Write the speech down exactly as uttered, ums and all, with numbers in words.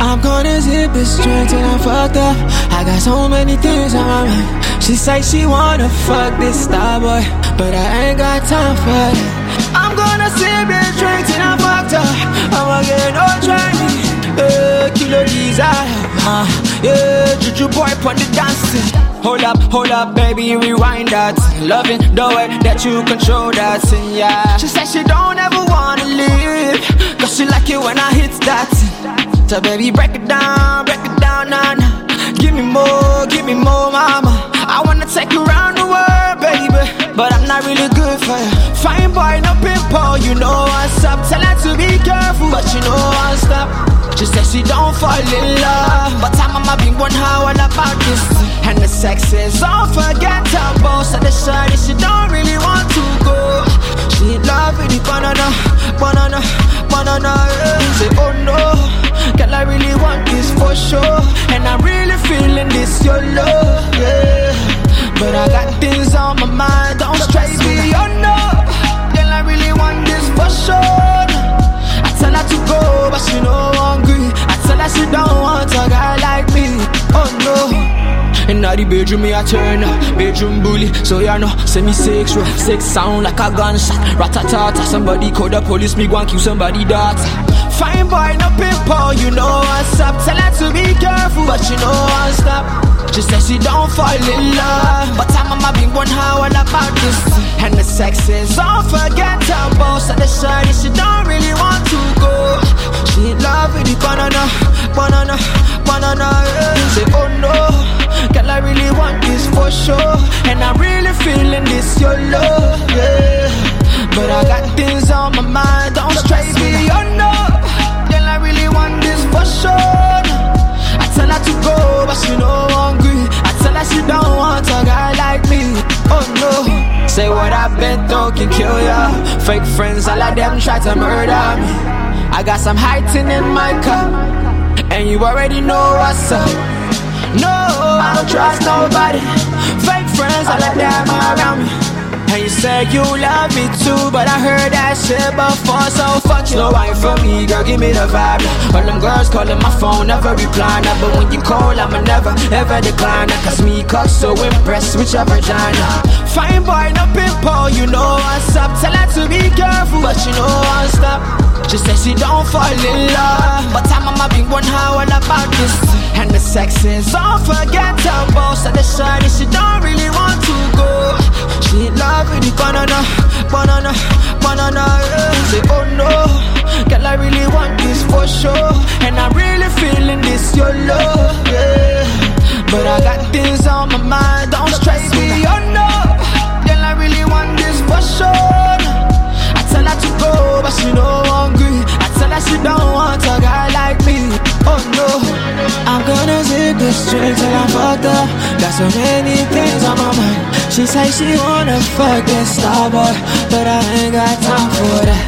I'm gonna zip it straight till I'm fucked up. I got so many things on my mind. She say she wanna fuck this star boy, but I ain't got time for that. I'm gonna zip it straight till I'm fucked up. I'ma get no try me. Yeah, kilo desire. Uh, yeah, juju boy pon the dancing. Hold up, hold up, baby, rewind that. Loving the way that you control that, and yeah. She said she don't ever wanna leave, cause she like it when I hit that. So baby, break it down, break it down, nah, nah. Give me more, give me more, mama. I wanna take you around the world, baby, but I'm not really good for you. Fine boy, no pimple, you know what's up. Tell her to be careful, but you know what's up. She said she don't fall in love, but I'm a big one, how all about this. And the sex is unforgettable, so the shawty, she don't really want to go. She in love with the banana, banana, banana, yeah. Say, oh no, girl, I really want this for sure, and I'm really feeling this, your love, yeah. But I got things on my mind, don't stress me, oh no. Girl, I really want this for sure. I tell her to go, but she no hungry. I tell her she don't want a guy like me, oh no. In the bedroom, me a turn up, bedroom bully. So you know, semi-sexual, sex sound like a gunshot. Ratatata, somebody call the police, me go and kill somebody daughter. Fine boy, no pimple, you know what's up. Tell her to be careful, but you know what's up. She said she don't fall in love, but I'm a big one, how all about this. And the sex is unforgettable, so the shawty, she don't really want to go. She in love with the banana, banana, banana, yeah. Say, oh no, girl, I really want this for sure, and I'm really feeling this, your love, yeah. But I got things on my mind, don't stress me, oh no. Girl, I really want this for sure. I tell her to go, but she no hungry. I tell her she don't want a guy like me, oh no. Say what I've been through can kill ya. Fake friends, all of them try to murder me. I got some heightin' in my cup, and you already know what's up. No, I don't trust nobody. Fake friends, all of them are around me. And you say you love me too, but I heard that shit before, so fuck you. No wine for me, girl, give me the vibe. All them girls calling my phone, never reply. But when you call, I'ma never, ever decline. Cause me cock so impressed with your vagina. Fine boy, no pimple, you know what's up. Tell her to be careful, but you know what's up. She said she don't fall in love, but I'm a big one, how all about this. And the sex is unforgettable, so the shawty, she don't really want to go. She in love with the banana, banana, banana, yeah. Say, oh no, girl, I really want this for sure, and I'm really feeling this, your love, yeah. But I got things on my mind, don't stress me, oh no. Girl, I really want this for sure. I tell her to go, but she no hungry. I tell her she don't want a guy like me, oh no. I'm gonna zip this string till I'm fucked up. Got so many things on my mind. She say she wanna fuck this star boy, but I ain't got time for that.